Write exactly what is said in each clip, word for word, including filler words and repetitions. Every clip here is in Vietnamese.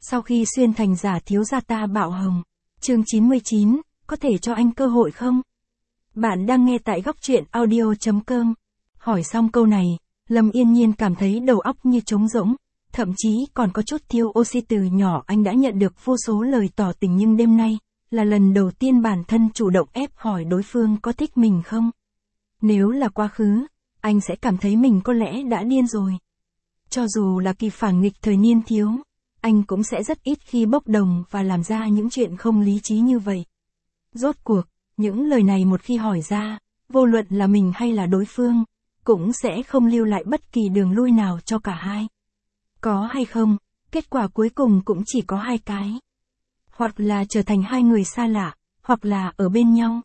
Sau khi xuyên thành giả thiếu gia ta Bảo Hồng. Chương chín mươi chín, có thể cho anh cơ hội không? Bạn đang nghe tại góc truyện audio chấm com. Hỏi xong câu này, Lâm Yên Nhiên cảm thấy đầu óc như trống rỗng, thậm chí còn có chút thiếu oxy. Từ nhỏ anh đã nhận được vô số lời tỏ tình, nhưng đêm nay là lần đầu tiên bản thân chủ động ép hỏi đối phương có thích mình không. Nếu là quá khứ, anh sẽ cảm thấy mình có lẽ đã điên rồi. Cho dù là kỳ phản nghịch thời niên thiếu, anh cũng sẽ rất ít khi bốc đồng và làm ra những chuyện không lý trí như vậy. Rốt cuộc, những lời này một khi hỏi ra, vô luận là mình hay là đối phương, cũng sẽ không lưu lại bất kỳ đường lui nào cho cả hai. Có hay không, kết quả cuối cùng cũng chỉ có hai cái. Hoặc là trở thành hai người xa lạ, hoặc là ở bên nhau.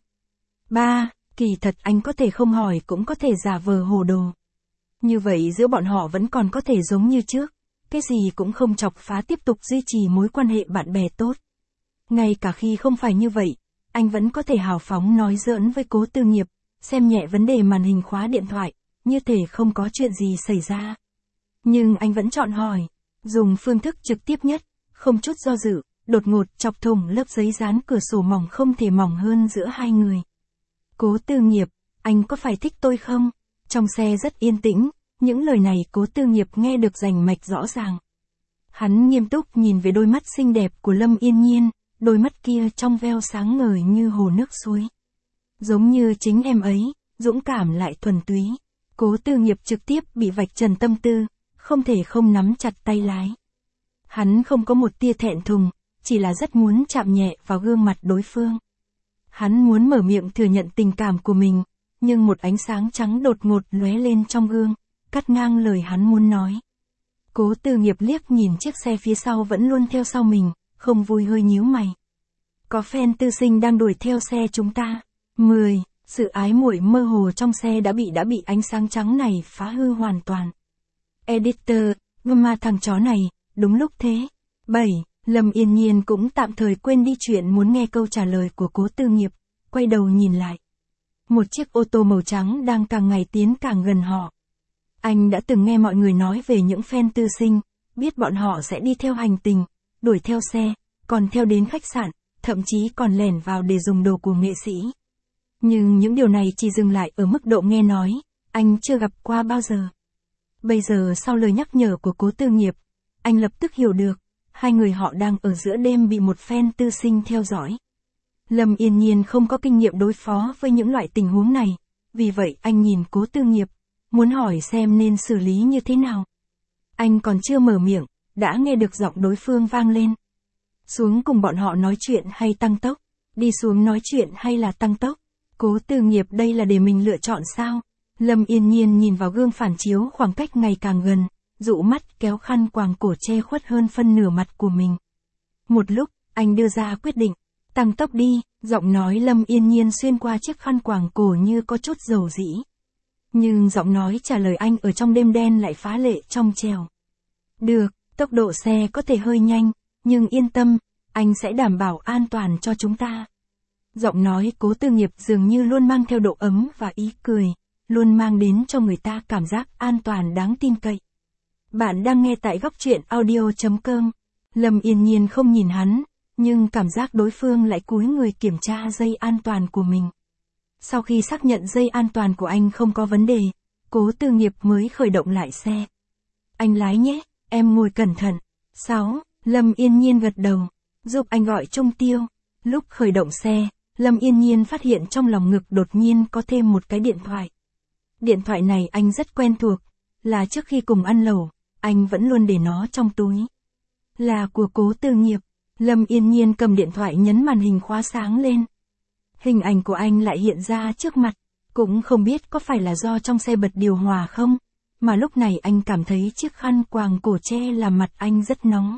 Ba, kỳ thật anh có thể không hỏi cũng có thể giả vờ hồ đồ. Như vậy giữa bọn họ vẫn còn có thể giống như trước, cái gì cũng không chọc phá, tiếp tục duy trì mối quan hệ bạn bè tốt. Ngay cả khi không phải như vậy, anh vẫn có thể hào phóng nói giỡn với Cố Tư Nghiệp, xem nhẹ vấn đề màn hình khóa điện thoại, như thể không có chuyện gì xảy ra. Nhưng anh vẫn chọn hỏi, dùng phương thức trực tiếp nhất, không chút do dự, đột ngột chọc thủng lớp giấy dán cửa sổ mỏng không thể mỏng hơn giữa hai người. Cố Tư Nghiệp, anh có phải thích tôi không? Trong xe rất yên tĩnh, những lời này Cố Tư Nghiệp nghe được rành mạch rõ ràng. Hắn nghiêm túc nhìn về đôi mắt xinh đẹp của Lâm Yên Nhiên, đôi mắt kia trong veo sáng ngời như hồ nước suối. Giống như chính em ấy, dũng cảm lại thuần túy. Cố Tư Nghiệp trực tiếp bị vạch trần tâm tư, không thể không nắm chặt tay lái. Hắn không có một tia thẹn thùng, chỉ là rất muốn chạm nhẹ vào gương mặt đối phương. Hắn muốn mở miệng thừa nhận tình cảm của mình, nhưng một ánh sáng trắng đột ngột lóe lên trong gương, cắt ngang lời hắn muốn nói. Cố Tư Nghiệp liếc nhìn chiếc xe phía sau vẫn luôn theo sau mình, không vui hơi nhíu mày. Có fan tư sinh đang đuổi theo xe chúng ta. mười. Sự ái muội mơ hồ trong xe đã bị đã bị ánh sáng trắng này phá hư hoàn toàn. Editor, mà thằng chó này, đúng lúc thế. bảy. Lâm Yên Nhiên cũng tạm thời quên đi chuyện muốn nghe câu trả lời của Cố Tư Nghiệp, quay đầu nhìn lại. Một chiếc ô tô màu trắng đang càng ngày tiến càng gần họ. Anh đã từng nghe mọi người nói về những fan tư sinh, biết bọn họ sẽ đi theo hành tình, đuổi theo xe, còn theo đến khách sạn, thậm chí còn lẻn vào để dùng đồ của nghệ sĩ. Nhưng những điều này chỉ dừng lại ở mức độ nghe nói, anh chưa gặp qua bao giờ. Bây giờ sau lời nhắc nhở của Cố Tư Nghiệp, anh lập tức hiểu được, hai người họ đang ở giữa đêm bị một fan tư sinh theo dõi. Lâm Yên Nhiên không có kinh nghiệm đối phó với những loại tình huống này, vì vậy anh nhìn Cố Tư Nghiệp, muốn hỏi xem nên xử lý như thế nào. Anh còn chưa mở miệng, đã nghe được giọng đối phương vang lên. Xuống cùng bọn họ nói chuyện hay tăng tốc? Đi xuống nói chuyện hay là tăng tốc? Cố Tư Nghiệp, đây là để mình lựa chọn sao? Lâm Yên Nhiên nhìn vào gương phản chiếu khoảng cách ngày càng gần, dụ mắt kéo khăn quàng cổ che khuất hơn phân nửa mặt của mình. Một lúc, anh đưa ra quyết định. Tăng tốc đi, giọng nói Lâm Yên Nhiên xuyên qua chiếc khăn quàng cổ như có chút dầu dĩ. Nhưng giọng nói trả lời anh ở trong đêm đen lại phá lệ trong trẻo. Được, tốc độ xe có thể hơi nhanh, nhưng yên tâm, anh sẽ đảm bảo an toàn cho chúng ta. Giọng nói Cố Tư Nghiệp dường như luôn mang theo độ ấm và ý cười, luôn mang đến cho người ta cảm giác an toàn đáng tin cậy. Bạn đang nghe tại góc truyện audio chấm com. Lâm Yên Nhiên không nhìn hắn, nhưng cảm giác đối phương lại cúi người kiểm tra dây an toàn của mình. Sau khi xác nhận dây an toàn của anh không có vấn đề, Cố Tư Nghiệp mới khởi động lại xe. Anh lái nhé, em ngồi cẩn thận. sáu. Lâm Yên Nhiên gật đầu, giúp anh gọi trông tiêu. Lúc khởi động xe, Lâm Yên Nhiên phát hiện trong lòng ngực đột nhiên có thêm một cái điện thoại. Điện thoại này anh rất quen thuộc, là trước khi cùng ăn lẩu, anh vẫn luôn để nó trong túi. Là của Cố Tư Nghiệp. Lâm Yên Nhiên cầm điện thoại nhấn màn hình khóa sáng lên. Hình ảnh của anh lại hiện ra trước mặt, cũng không biết có phải là do trong xe bật điều hòa không, mà lúc này anh cảm thấy chiếc khăn quàng cổ che làm mặt anh rất nóng.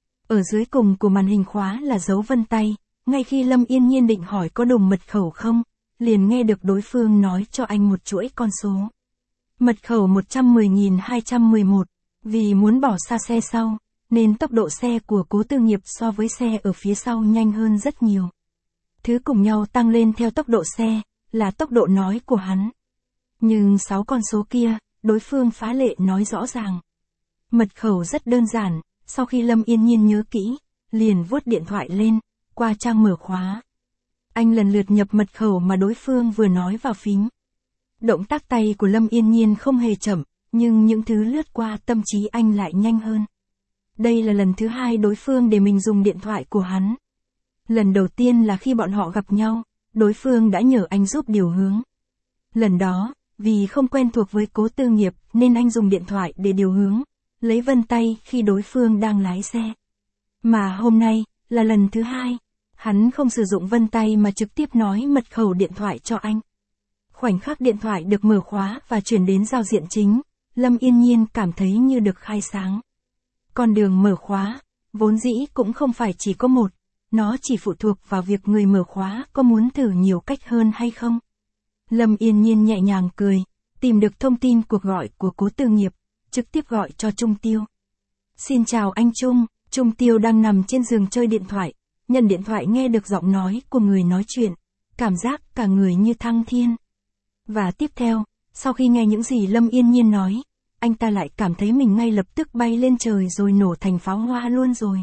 Ở dưới cùng của màn hình khóa là dấu vân tay, ngay khi Lâm Yên Nhiên định hỏi có đồng mật khẩu không, liền nghe được đối phương nói cho anh một chuỗi con số. Mật khẩu một trăm mười nghìn hai trăm mười một, vì muốn bỏ xa xe sau, nên tốc độ xe của Cố Tư Nghiệp so với xe ở phía sau nhanh hơn rất nhiều. Thứ cùng nhau tăng lên theo tốc độ xe, là tốc độ nói của hắn. Nhưng sáu con số kia, đối phương phá lệ nói rõ ràng. Mật khẩu rất đơn giản, Sau khi Lâm Yên Nhiên nhớ kỹ, liền vuốt điện thoại lên, qua trang mở khóa. Anh lần lượt nhập mật khẩu mà đối phương vừa nói vào phím. Động tác tay của Lâm Yên Nhiên không hề chậm, nhưng những thứ lướt qua tâm trí anh lại nhanh hơn. Đây là lần thứ hai đối phương để mình dùng điện thoại của hắn. Lần đầu tiên là khi bọn họ gặp nhau, đối phương đã nhờ anh giúp điều hướng. Lần đó, vì không quen thuộc với Cố Tư Nghiệp nên anh dùng điện thoại để điều hướng, lấy vân tay khi đối phương đang lái xe. Mà hôm nay, là lần thứ hai, hắn không sử dụng vân tay mà trực tiếp nói mật khẩu điện thoại cho anh. Khoảnh khắc điện thoại được mở khóa và chuyển đến giao diện chính, Lâm Yên Nhiên cảm thấy như được khai sáng. Con đường mở khóa, vốn dĩ cũng không phải chỉ có một, nó chỉ phụ thuộc vào việc người mở khóa có muốn thử nhiều cách hơn hay không. Lâm Yên Nhiên nhẹ nhàng cười, tìm được thông tin cuộc gọi của Cố Tư Nghiệp, trực tiếp gọi cho Trung Tiêu. Xin chào anh Trung, Trung Tiêu đang nằm trên giường chơi điện thoại, nhận điện thoại nghe được giọng nói của người nói chuyện, cảm giác cả người như thăng thiên. Và tiếp theo, sau khi nghe những gì Lâm Yên Nhiên nói, anh ta lại cảm thấy mình ngay lập tức bay lên trời rồi nổ thành pháo hoa luôn rồi.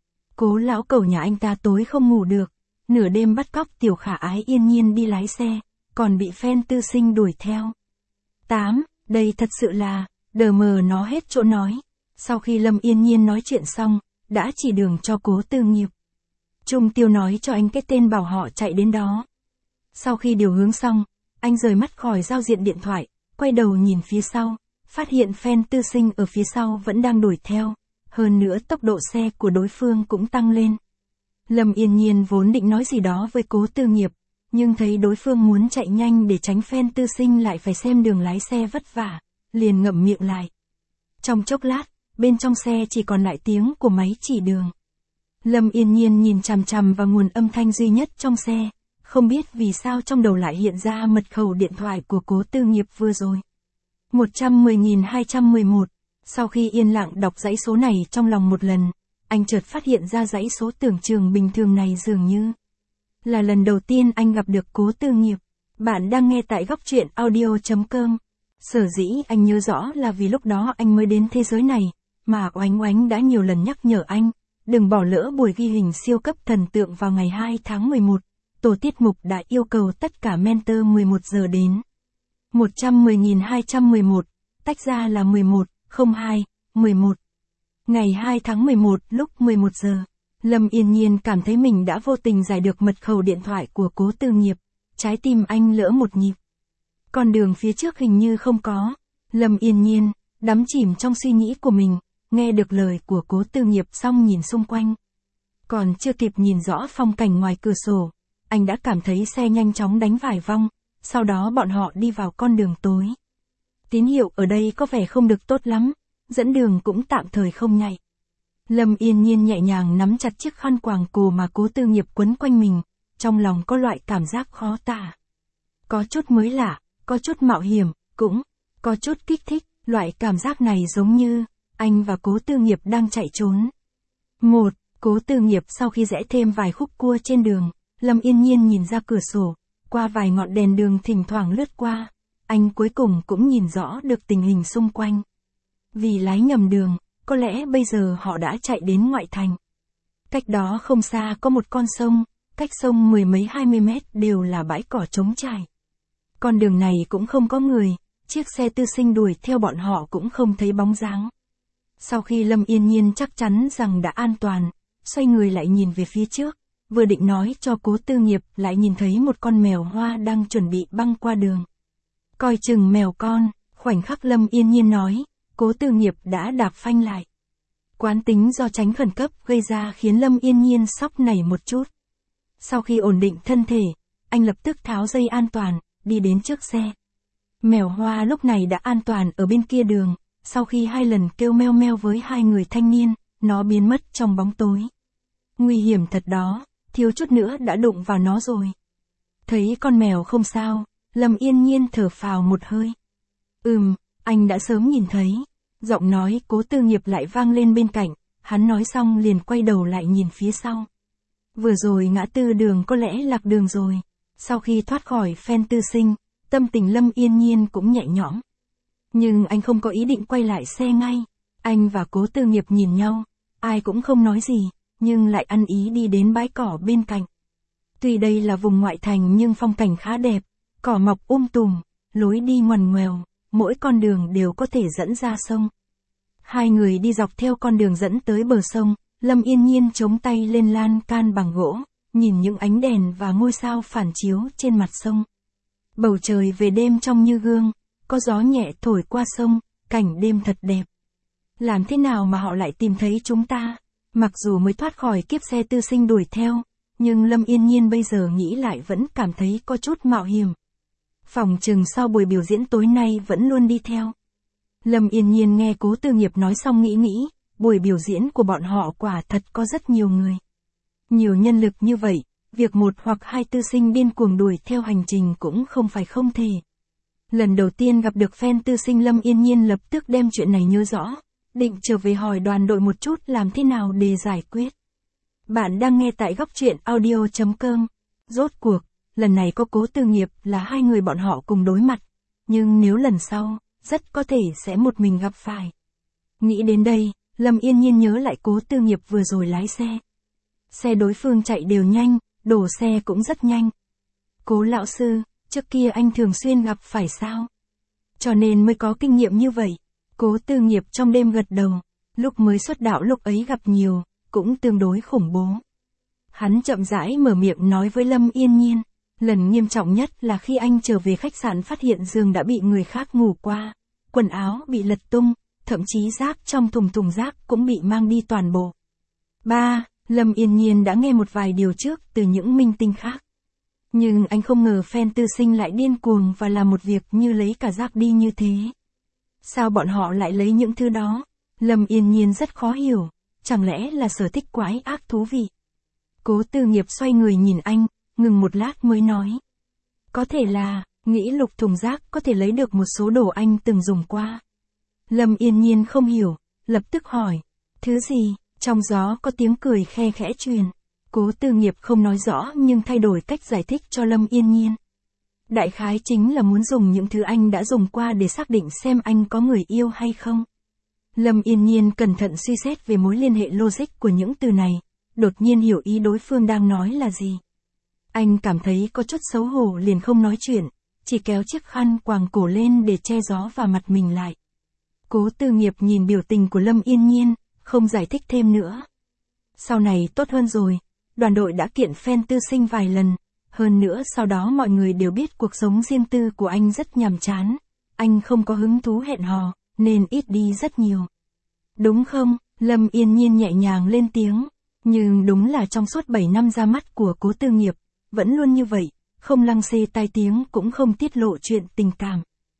Cố lão cẩu nhà anh ta tối không ngủ được, nửa đêm bắt cóc tiểu khả ái Yên Nhiên đi lái xe, còn bị fan tư sinh đuổi theo. tám. Đây thật sự là, đờ mờ nó hết chỗ nói. Sau khi Lâm Yên Nhiên nói chuyện xong, đã chỉ đường cho Cố Tư Nghiệp. Trung Tiêu nói cho anh cái tên bảo họ chạy đến đó. Sau khi điều hướng xong, anh rời mắt khỏi giao diện điện thoại, quay đầu nhìn phía sau, phát hiện fan tư sinh ở phía sau vẫn đang đuổi theo, hơn nữa tốc độ xe của đối phương cũng tăng lên. Lâm Yên Nhiên vốn định nói gì đó với Cố Tư Nghiệp, nhưng thấy đối phương muốn chạy nhanh để tránh fan tư sinh lại phải xem đường lái xe vất vả, liền ngậm miệng lại. Trong chốc lát, bên trong xe chỉ còn lại tiếng của máy chỉ đường. Lâm Yên Nhiên nhìn chằm chằm vào nguồn âm thanh duy nhất trong xe, không biết vì sao trong đầu lại hiện ra mật khẩu điện thoại của Cố Tư Nghiệp vừa rồi. một trăm mười nghìn hai trăm mười một. Sau khi yên lặng đọc dãy số này trong lòng một lần, anh chợt phát hiện ra dãy số tưởng chừng bình thường này dường như là lần đầu tiên anh gặp được Cố Tư Nghiệp. Bạn đang nghe tại góc truyện audio chấm com. Sở dĩ anh nhớ rõ là vì lúc đó anh mới đến thế giới này, mà Oánh Oánh đã nhiều lần nhắc nhở anh, đừng bỏ lỡ buổi ghi hình siêu cấp thần tượng vào ngày hai tháng mười một. Tổ tiết mục đã yêu cầu tất cả mentor mười một giờ đến. một trăm mười nghìn hai trăm mười một, tách ra là mười một, không hai, mười một. Ngày hai tháng mười một lúc mười một giờ, Lâm Yên Nhiên cảm thấy mình đã vô tình giải được mật khẩu điện thoại của Cố Tư Nghiệp, trái tim anh lỡ một nhịp. Con đường phía trước hình như không có. Lâm Yên Nhiên, đắm chìm trong suy nghĩ của mình, nghe được lời của Cố Tư Nghiệp xong nhìn xung quanh. Còn chưa kịp nhìn rõ phong cảnh ngoài cửa sổ, anh đã cảm thấy xe nhanh chóng đánh vài vòng, sau đó bọn họ đi vào con đường tối. Tín hiệu ở đây có vẻ không được tốt lắm, dẫn đường cũng tạm thời không nhạy. Lâm Yên Nhiên nhẹ nhàng nắm chặt chiếc khăn quàng cổ mà Cố Tư Nghiệp quấn quanh mình, trong lòng có loại cảm giác khó tả. Có chút mới lạ, có chút mạo hiểm, cũng có chút kích thích, loại cảm giác này giống như anh và Cố Tư Nghiệp đang chạy trốn. Một, Cố Tư Nghiệp sau khi rẽ thêm vài khúc cua trên đường, Lâm Yên Nhiên nhìn ra cửa sổ, qua vài ngọn đèn đường thỉnh thoảng lướt qua, anh cuối cùng cũng nhìn rõ được tình hình xung quanh. Vì lái nhầm đường, có lẽ bây giờ họ đã chạy đến ngoại thành. Cách đó không xa có một con sông, cách sông mười mấy hai mươi mét đều là bãi cỏ trống trải. Con đường này cũng không có người, chiếc xe tư sinh đuổi theo bọn họ cũng không thấy bóng dáng. Sau khi Lâm Yên Nhiên chắc chắn rằng đã an toàn, xoay người lại nhìn về phía trước, vừa định nói cho Cố Tư Nghiệp lại nhìn thấy một con mèo hoa đang chuẩn bị băng qua đường. Coi chừng mèo con, khoảnh khắc Lâm Yên Nhiên nói, Cố Tư Nghiệp đã đạp phanh lại. Quán tính do tránh khẩn cấp gây ra khiến Lâm Yên Nhiên sốc nảy một chút. Sau khi ổn định thân thể, anh lập tức tháo dây an toàn, đi đến trước xe. Mèo hoa lúc này đã an toàn ở bên kia đường, sau khi hai lần kêu meo meo với hai người thanh niên, nó biến mất trong bóng tối. Nguy hiểm thật đó, thiếu chút nữa đã đụng vào nó rồi. Thấy con mèo không sao, Lâm Yên Nhiên thở phào một hơi. Ừm, anh đã sớm nhìn thấy. Giọng nói Cố Tư Nghiệp lại vang lên bên cạnh, hắn nói xong liền quay đầu lại nhìn phía sau. Vừa rồi ngã tư đường có lẽ lạc đường rồi. Sau khi thoát khỏi fan tư sinh, tâm tình Lâm Yên Nhiên cũng nhẹ nhõm. Nhưng anh không có ý định quay lại xe ngay. Anh và Cố Tư Nghiệp nhìn nhau, ai cũng không nói gì, nhưng lại ăn ý đi đến bãi cỏ bên cạnh. Tuy đây là vùng ngoại thành nhưng phong cảnh khá đẹp, cỏ mọc um tùm, lối đi ngoằn ngoèo, mỗi con đường đều có thể dẫn ra sông. Hai người đi dọc theo con đường dẫn tới bờ sông, Lâm Yên Nhiên chống tay lên lan can bằng gỗ, nhìn những ánh đèn và ngôi sao phản chiếu trên mặt sông. Bầu trời về đêm trong như gương, có gió nhẹ thổi qua sông, cảnh đêm thật đẹp. Làm thế nào mà họ lại tìm thấy chúng ta? Mặc dù mới thoát khỏi kiếp xe tư sinh đuổi theo, nhưng Lâm Yên Nhiên bây giờ nghĩ lại vẫn cảm thấy có chút mạo hiểm. Phòng chừng sau buổi biểu diễn tối nay vẫn luôn đi theo. Lâm Yên Nhiên nghe Cố Tư Nghiệp nói xong nghĩ nghĩ, buổi biểu diễn của bọn họ quả thật có rất nhiều người. Nhiều nhân lực như vậy, việc một hoặc hai tư sinh điên cuồng đuổi theo hành trình cũng không phải không thể. Lần đầu tiên gặp được fan tư sinh Lâm Yên Nhiên lập tức đem chuyện này nhớ rõ, định trở về hỏi đoàn đội một chút làm thế nào để giải quyết. Bạn đang nghe tại góc truyện audio chấm com. Rốt cuộc, lần này có Cố Tư Nghiệp là hai người bọn họ cùng đối mặt, nhưng nếu lần sau, rất có thể sẽ một mình gặp phải. Nghĩ đến đây, Lâm Yên Nhiên nhớ lại Cố Tư Nghiệp vừa rồi lái xe. Xe đối phương chạy đều nhanh, đổ xe cũng rất nhanh. Cố lão sư, trước kia anh thường xuyên gặp phải sao? Cho nên mới có kinh nghiệm như vậy. Cố Tư Nghiệp trong đêm gật đầu, lúc mới xuất đạo lúc ấy gặp nhiều, cũng tương đối khủng bố. Hắn chậm rãi mở miệng nói với Lâm Yên Nhiên, lần nghiêm trọng nhất là khi anh trở về khách sạn phát hiện giường đã bị người khác ngủ qua, quần áo bị lật tung, thậm chí rác trong thùng thùng rác cũng bị mang đi toàn bộ. ba. Lâm Yên Nhiên đã nghe một vài điều trước từ những minh tinh khác. Nhưng anh không ngờ fan tư sinh lại điên cuồng và làm một việc như lấy cả rác đi như thế. Sao bọn họ lại lấy những thứ đó? Lâm Yên Nhiên rất khó hiểu, chẳng lẽ là sở thích quái ác thú vị? Cố Tư Nghiệp xoay người nhìn anh, ngừng một lát mới nói. Có thể là, nghĩ lục thùng rác có thể lấy được một số đồ anh từng dùng qua. Lâm Yên Nhiên không hiểu, lập tức hỏi, thứ gì? Trong gió có tiếng cười khe khẽ truyền. Cố Tư Nghiệp không nói rõ nhưng thay đổi cách giải thích cho Lâm Yên Nhiên. Đại khái chính là muốn dùng những thứ anh đã dùng qua để xác định xem anh có người yêu hay không. Lâm Yên Nhiên cẩn thận suy xét về mối liên hệ logic của những từ này, đột nhiên hiểu ý đối phương đang nói là gì. Anh cảm thấy có chút xấu hổ liền không nói chuyện, chỉ kéo chiếc khăn quàng cổ lên để che gió vào mặt mình lại. Cố Tư Nghiệp nhìn biểu tình của Lâm Yên Nhiên, không giải thích thêm nữa. Sau này tốt hơn rồi, đoàn đội đã kiện fan tư sinh vài lần, hơn nữa sau đó mọi người đều biết cuộc sống riêng tư của anh rất nhàm chán, anh không có hứng thú hẹn hò, nên ít đi rất nhiều. Đúng không? Lâm Yên Nhiên nhẹ nhàng lên tiếng, nhưng đúng là trong suốt bảy năm ra mắt của Cố Tư Nghiệp, vẫn luôn như vậy, không lăng xê tai tiếng cũng không tiết lộ chuyện tình cảm.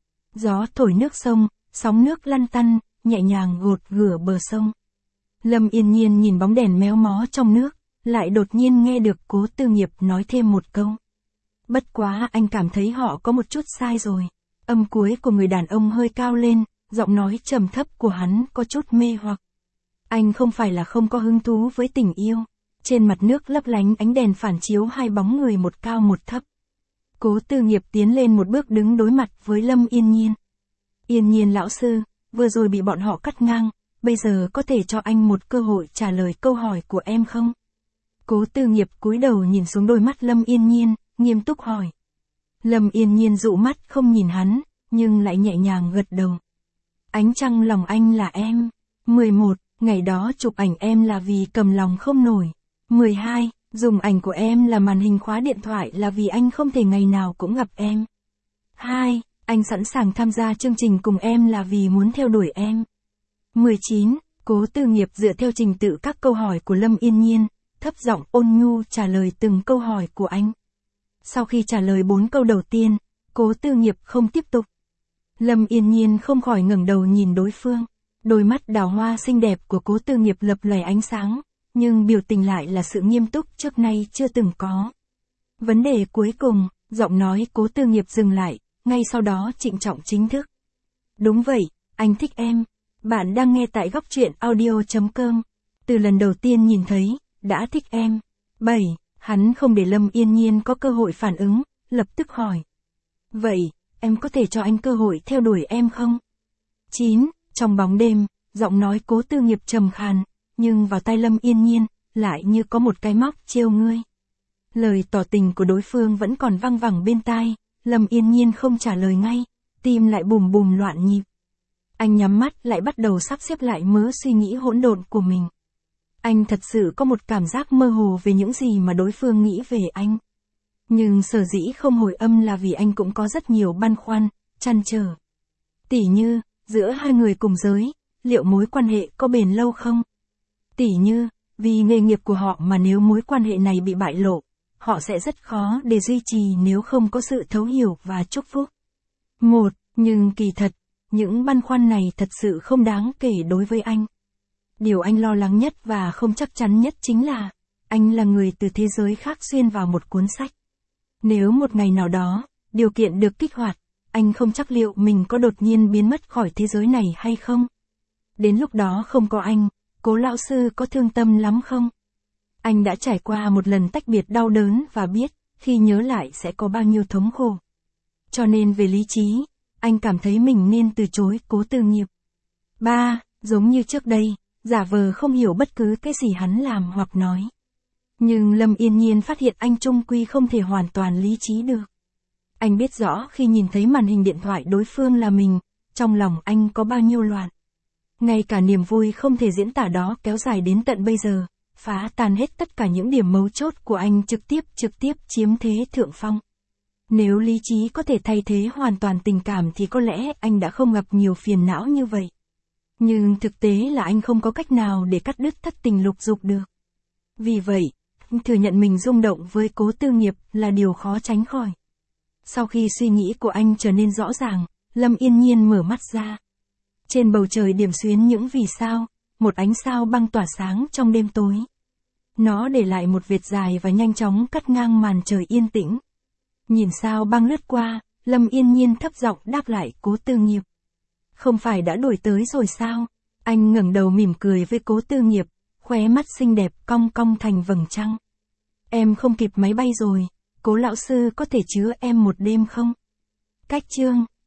Gió thổi nước sông, sóng nước lăn tăn, nhẹ nhàng gột rửa bờ sông. Lâm Yên Nhiên nhìn bóng đèn méo mó trong nước, lại đột nhiên nghe được Cố Tư Nghiệp nói thêm một câu. Bất quá anh cảm thấy họ có một chút sai rồi. Âm cuối của người đàn ông hơi cao lên, giọng nói trầm thấp của hắn có chút mê hoặc. Anh không phải là không có hứng thú với tình yêu. Trên mặt nước lấp lánh ánh đèn phản chiếu hai bóng người một cao một thấp. Cố Tư Nghiệp tiến lên một bước đứng đối mặt với Lâm Yên Nhiên. Yên Nhiên lão sư, vừa rồi bị bọn họ cắt ngang, bây giờ có thể cho anh một cơ hội trả lời câu hỏi của em không? Cố Tư Nghiệp cúi đầu nhìn xuống đôi mắt Lâm Yên Nhiên, nghiêm túc hỏi. Lâm Yên Nhiên dụ mắt không nhìn hắn, nhưng lại nhẹ nhàng gật đầu. Ánh trăng lòng anh là em. mười một. Ngày đó chụp ảnh em là vì cầm lòng không nổi. mười hai. Dùng ảnh của em là màn hình khóa điện thoại là vì anh không thể ngày nào cũng gặp em. hai. Anh sẵn sàng tham gia chương trình cùng em là vì muốn theo đuổi em. mười chín. Cố Tư Nghiệp dựa theo trình tự các câu hỏi của Lâm Yên Nhiên, thấp giọng ôn nhu trả lời từng câu hỏi của anh. Sau khi trả lời bốn câu đầu tiên, Cố Tư Nghiệp không tiếp tục. Lâm Yên Nhiên không khỏi ngẩng đầu nhìn đối phương. Đôi mắt đào hoa xinh đẹp của Cố Tư Nghiệp lập lòe ánh sáng, nhưng biểu tình lại là sự nghiêm túc trước nay chưa từng có. Vấn đề cuối cùng, giọng nói Cố Tư Nghiệp dừng lại, ngay sau đó trịnh trọng chính thức. Đúng vậy, anh thích em. Bạn đang nghe tại góc truyện audio chấm com. Từ lần đầu tiên nhìn thấy, đã thích em. bảy. Hắn không để Lâm Yên Nhiên có cơ hội phản ứng, lập tức hỏi. Vậy, em có thể cho anh cơ hội theo đuổi em không? chín. Trong bóng đêm, giọng nói Cố Tư Nghiệp trầm khàn, nhưng vào tai Lâm Yên Nhiên, lại như có một cái móc trêu ngươi. Lời tỏ tình của đối phương vẫn còn văng vẳng bên tai, Lâm Yên Nhiên không trả lời ngay, tim lại bùm bùm loạn nhịp. Anh nhắm mắt lại bắt đầu sắp xếp lại mớ suy nghĩ hỗn độn của mình. Anh thật sự có một cảm giác mơ hồ về những gì mà đối phương nghĩ về anh. Nhưng sở dĩ không hồi âm là vì anh cũng có rất nhiều băn khoăn, trăn trở. Tỉ như, giữa hai người cùng giới, liệu mối quan hệ có bền lâu không? Tỉ như, vì nghề nghiệp của họ mà nếu mối quan hệ này bị bại lộ, họ sẽ rất khó để duy trì nếu không có sự thấu hiểu và chúc phúc. Một, nhưng kỳ thật, những băn khoăn này thật sự không đáng kể đối với anh. Điều anh lo lắng nhất và không chắc chắn nhất chính là, anh là người từ thế giới khác xuyên vào một cuốn sách. Nếu một ngày nào đó, điều kiện được kích hoạt, anh không chắc liệu mình có đột nhiên biến mất khỏi thế giới này hay không. Đến lúc đó không có anh, Cố lão sư có thương tâm lắm không? Anh đã trải qua một lần tách biệt đau đớn và biết, khi nhớ lại sẽ có bao nhiêu thống khổ. Cho nên về lý trí, anh cảm thấy mình nên từ chối Cố Tư Nghiệp. ba. Giống như trước đây, giả vờ không hiểu bất cứ cái gì hắn làm hoặc nói. Nhưng Lâm Yên Nhiên phát hiện anh chung quy không thể hoàn toàn lý trí được. Anh biết rõ khi nhìn thấy màn hình điện thoại đối phương là mình, trong lòng anh có bao nhiêu loạn. Ngay cả niềm vui không thể diễn tả đó kéo dài đến tận bây giờ, phá tan hết tất cả những điểm mấu chốt của anh trực tiếp trực tiếp chiếm thế thượng phong. Nếu lý trí có thể thay thế hoàn toàn tình cảm thì có lẽ anh đã không gặp nhiều phiền não như vậy. Nhưng thực tế là anh không có cách nào để cắt đứt thất tình lục dục được. Vì vậy, thừa nhận mình rung động với Cố Tư Nghiệp là điều khó tránh khỏi. Sau khi suy nghĩ của anh trở nên rõ ràng, Lâm Yên Nhiên mở mắt ra. Trên bầu trời điểm xuyến những vì sao, một ánh sao băng tỏa sáng trong đêm tối. Nó để lại một vệt dài và nhanh chóng cắt ngang màn trời yên tĩnh. Nhìn sao băng lướt qua, Lâm Yên Nhiên thấp giọng đáp lại Cố Tư Nghiệp. Không phải đã đuổi tới rồi sao? Anh ngẩng đầu mỉm cười với Cố Tư Nghiệp, khóe mắt xinh đẹp cong cong thành vầng trăng. Em không kịp máy bay rồi, Cố lão sư có thể chứa em một đêm không? Cách chương